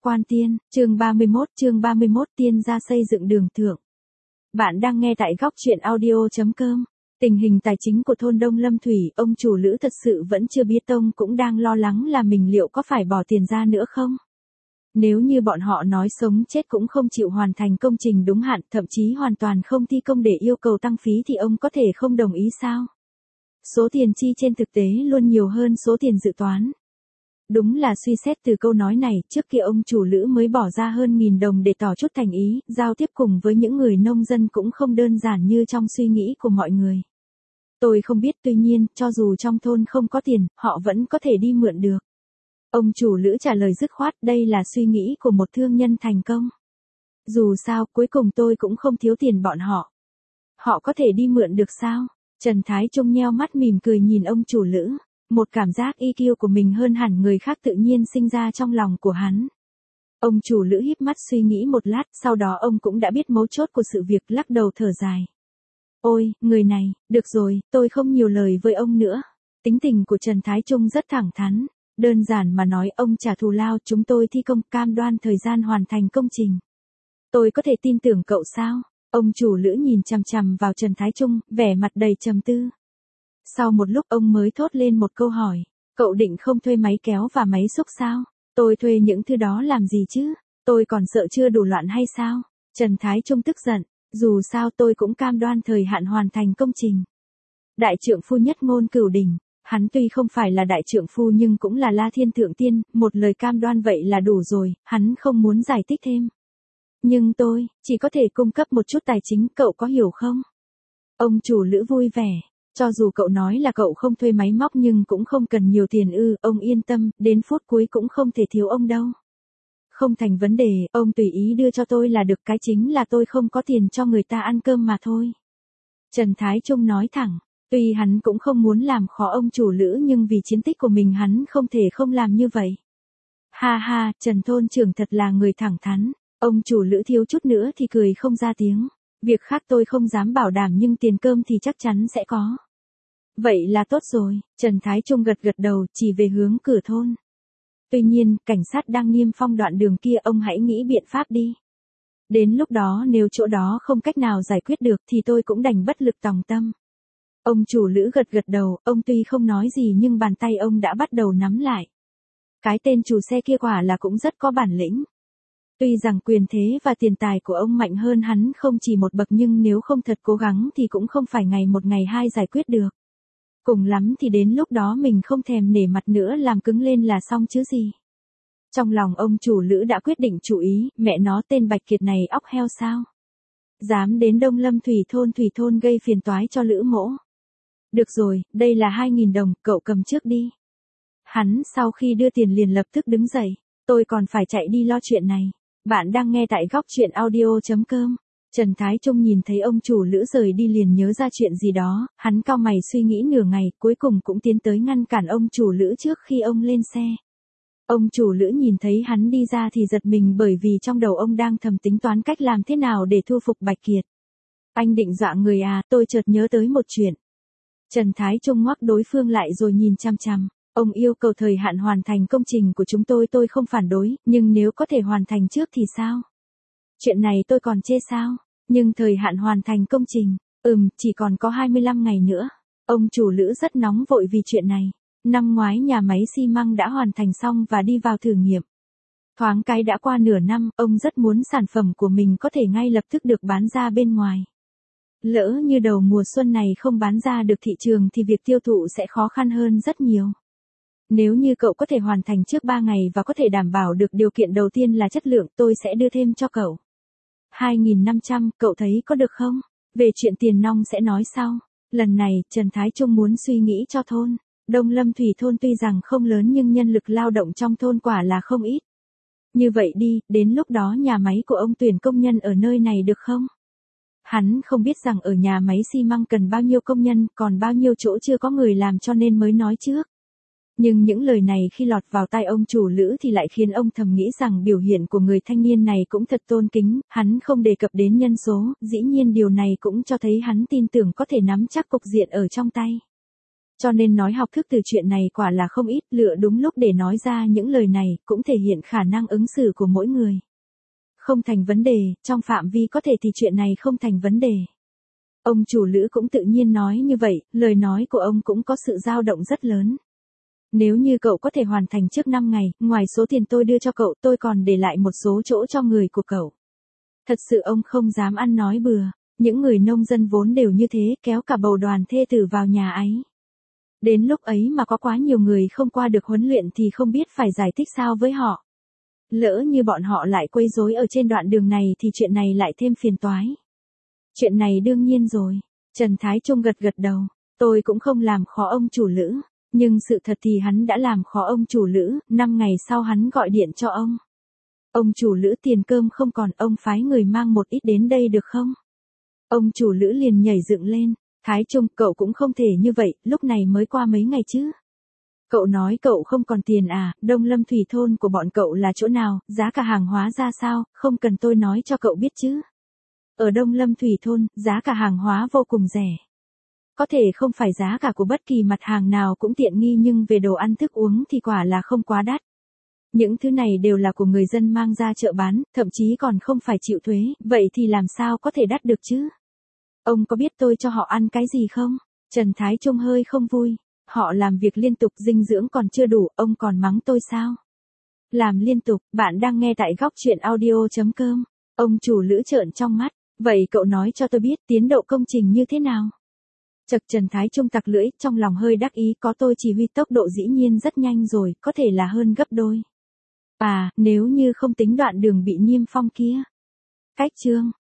Quan Tiên, chương 31 Tiên gia xây dựng đường thượng. Bạn đang nghe tại góc truyện audio.com. Tình hình tài chính của thôn Đông Lâm Thủy, ông chủ Lữ thật sự vẫn chưa biết, ông cũng đang lo lắng là mình liệu có phải bỏ tiền ra nữa không? Nếu như bọn họ nói sống chết cũng không chịu hoàn thành công trình đúng hạn, thậm chí hoàn toàn không thi công để yêu cầu tăng phí thì ông có thể không đồng ý sao? Số tiền chi trên thực tế luôn nhiều hơn số tiền dự toán. Đúng là suy xét từ câu nói này, trước kia ông chủ Lữ mới bỏ ra hơn 1.000 đồng để tỏ chút thành ý, giao tiếp cùng với những người nông dân cũng không đơn giản như trong suy nghĩ của mọi người. Tôi không biết, tuy nhiên, cho dù trong thôn không có tiền, họ vẫn có thể đi mượn được. Ông chủ Lữ trả lời dứt khoát, đây là suy nghĩ của một thương nhân thành công. Dù sao, cuối cùng tôi cũng không thiếu tiền bọn họ. Họ có thể đi mượn được sao? Trần Thái Trung nheo mắt mỉm cười nhìn ông chủ Lữ. Một cảm giác EQ của mình hơn hẳn người khác tự nhiên sinh ra trong lòng của hắn. Ông chủ Lữ híp mắt suy nghĩ một lát, sau đó ông cũng đã biết mấu chốt của sự việc, lắc đầu thở dài. Ôi, người này, được rồi, tôi không nhiều lời với ông nữa. Tính tình của Trần Thái Trung rất thẳng thắn. Đơn giản mà nói, ông trả thù lao, chúng tôi thi công, cam đoan thời gian hoàn thành công trình. Tôi có thể tin tưởng cậu sao? Ông chủ Lữ nhìn chằm chằm vào Trần Thái Trung, vẻ mặt đầy trầm tư. Sau một lúc ông mới thốt lên một câu hỏi. Cậu định không thuê máy kéo và máy xúc sao? Tôi thuê những thứ đó làm gì chứ? Tôi còn sợ chưa đủ loạn hay sao? Trần Thái Trung tức giận. Dù sao tôi cũng cam đoan thời hạn hoàn thành công trình. Đại trượng phu nhất ngôn cửu đỉnh. Hắn tuy không phải là đại trượng phu nhưng cũng là La Thiên Thượng Tiên. Một lời cam đoan vậy là đủ rồi. Hắn không muốn giải thích thêm. Nhưng tôi chỉ có thể cung cấp một chút tài chính, cậu có hiểu không? Ông chủ Lữ vui vẻ. Cho dù cậu nói là cậu không thuê máy móc nhưng cũng không cần nhiều tiền ư, ông yên tâm, đến phút cuối cũng không thể thiếu ông đâu. Không thành vấn đề, ông tùy ý đưa cho tôi là được, cái chính là tôi không có tiền cho người ta ăn cơm mà thôi. Trần Thái Trung nói thẳng, tuy hắn cũng không muốn làm khó ông chủ Lữ nhưng vì chiến tích của mình hắn không thể không làm như vậy. Ha ha, Trần thôn trưởng thật là người thẳng thắn, ông chủ Lữ thiếu chút nữa thì cười không ra tiếng. Việc khác tôi không dám bảo đảm nhưng tiền cơm thì chắc chắn sẽ có. Vậy là tốt rồi, Trần Thái Trung gật gật đầu, chỉ về hướng cửa thôn. Tuy nhiên, cảnh sát đang niêm phong đoạn đường kia, ông hãy nghĩ biện pháp đi. Đến lúc đó nếu chỗ đó không cách nào giải quyết được thì tôi cũng đành bất lực tòng tâm. Ông chủ Lữ gật gật đầu, ông tuy không nói gì nhưng bàn tay ông đã bắt đầu nắm lại. Cái tên chủ xe kia quả là cũng rất có bản lĩnh. Tuy rằng quyền thế và tiền tài của ông mạnh hơn hắn không chỉ một bậc nhưng nếu không thật cố gắng thì cũng không phải ngày một ngày hai giải quyết được. Cùng lắm thì đến lúc đó mình không thèm nể mặt nữa làm cứng lên là xong chứ gì. Trong lòng ông chủ Lữ đã quyết định chủ ý, mẹ nó tên Bạch Kiệt này óc heo sao. Dám đến Đông Lâm Thủy thôn gây phiền toái cho Lữ mỗ. Được rồi, đây là 2.000 đồng, cậu cầm trước đi. Hắn sau khi đưa tiền liền lập tức đứng dậy, tôi còn phải chạy đi lo chuyện này. Bạn đang nghe tại góc truyện audio.com. Trần Thái Trung nhìn thấy ông chủ Lữ rời đi liền nhớ ra chuyện gì đó, hắn cau mày suy nghĩ nửa ngày, cuối cùng cũng tiến tới ngăn cản ông chủ Lữ trước khi ông lên xe. Ông chủ Lữ nhìn thấy hắn đi ra thì giật mình bởi vì trong đầu ông đang thầm tính toán cách làm thế nào để thu phục Bạch Kiệt. Anh định dọa người à, tôi chợt nhớ tới một chuyện. Trần Thái Trung ngoắc đối phương lại rồi nhìn chăm chăm. Ông yêu cầu thời hạn hoàn thành công trình của chúng tôi không phản đối, nhưng nếu có thể hoàn thành trước thì sao? Chuyện này tôi còn chê sao? Nhưng thời hạn hoàn thành công trình, chỉ còn có 25 ngày nữa. Ông chủ Lữ rất nóng vội vì chuyện này. Năm ngoái nhà máy xi măng đã hoàn thành xong và đi vào thử nghiệm. Thoáng cái đã qua nửa năm, ông rất muốn sản phẩm của mình có thể ngay lập tức được bán ra bên ngoài. Lỡ như đầu mùa xuân này không bán ra được thị trường thì việc tiêu thụ sẽ khó khăn hơn rất nhiều. Nếu như cậu có thể hoàn thành trước 3 ngày và có thể đảm bảo được điều kiện đầu tiên là chất lượng, tôi sẽ đưa thêm cho cậu. 2.500, cậu thấy có được không? Về chuyện tiền nong sẽ nói sau. Lần này, Trần Thái Trung muốn suy nghĩ cho thôn. Đông Lâm Thủy thôn tuy rằng không lớn nhưng nhân lực lao động trong thôn quả là không ít. Như vậy đi, đến lúc đó nhà máy của ông tuyển công nhân ở nơi này được không? Hắn không biết rằng ở nhà máy xi măng cần bao nhiêu công nhân, còn bao nhiêu chỗ chưa có người làm cho nên mới nói trước. Nhưng những lời này khi lọt vào tai ông chủ Lữ thì lại khiến ông thầm nghĩ rằng biểu hiện của người thanh niên này cũng thật tôn kính, hắn không đề cập đến nhân số, dĩ nhiên điều này cũng cho thấy hắn tin tưởng có thể nắm chắc cục diện ở trong tay. Cho nên nói học thức từ chuyện này quả là không ít, lựa đúng lúc để nói ra những lời này, cũng thể hiện khả năng ứng xử của mỗi người. Không thành vấn đề, trong phạm vi có thể thì chuyện này không thành vấn đề. Ông chủ Lữ cũng tự nhiên nói như vậy, lời nói của ông cũng có sự dao động rất lớn. Nếu như cậu có thể hoàn thành trước 5 ngày, ngoài số tiền tôi đưa cho cậu, tôi còn để lại một số chỗ cho người của cậu. Thật sự ông không dám ăn nói bừa, những người nông dân vốn đều như thế, kéo cả bầu đoàn thê tử vào nhà ấy. Đến lúc ấy mà có quá nhiều người không qua được huấn luyện thì không biết phải giải thích sao với họ. Lỡ như bọn họ lại quấy rối ở trên đoạn đường này thì chuyện này lại thêm phiền toái. Chuyện này đương nhiên rồi. Trần Thái Trung gật gật đầu. Tôi cũng không làm khó ông chủ Lữ. Nhưng sự thật thì hắn đã làm khó ông chủ Lữ. 5 ngày sau hắn gọi điện cho ông. Ông chủ Lữ tiền cơm không còn, ông phái người mang một ít đến đây được không? Ông chủ Lữ liền nhảy dựng lên. Thái Trung, cậu cũng không thể như vậy, lúc này mới qua mấy ngày chứ. Cậu nói cậu không còn tiền à, Đông Lâm Thủy thôn của bọn cậu là chỗ nào, giá cả hàng hóa ra sao, không cần tôi nói cho cậu biết chứ. Ở Đông Lâm Thủy thôn, giá cả hàng hóa vô cùng rẻ. Có thể không phải giá cả của bất kỳ mặt hàng nào cũng tiện nghi nhưng về đồ ăn thức uống thì quả là không quá đắt. Những thứ này đều là của người dân mang ra chợ bán, thậm chí còn không phải chịu thuế, vậy thì làm sao có thể đắt được chứ? Ông có biết tôi cho họ ăn cái gì không? Trần Thái Trung hơi không vui. Họ làm việc liên tục dinh dưỡng còn chưa đủ, ông còn mắng tôi sao? Làm liên tục, bạn đang nghe tại góc chuyện audio.com. Ông chủ Lữ trợn trong mắt. Vậy cậu nói cho tôi biết tiến độ công trình như thế nào? Chật, Trần Thái Trung tặc lưỡi, trong lòng hơi đắc ý, có tôi chỉ huy tốc độ dĩ nhiên rất nhanh rồi, có thể là hơn gấp đôi. À, nếu như không tính đoạn đường bị niêm phong kia. Cách chương.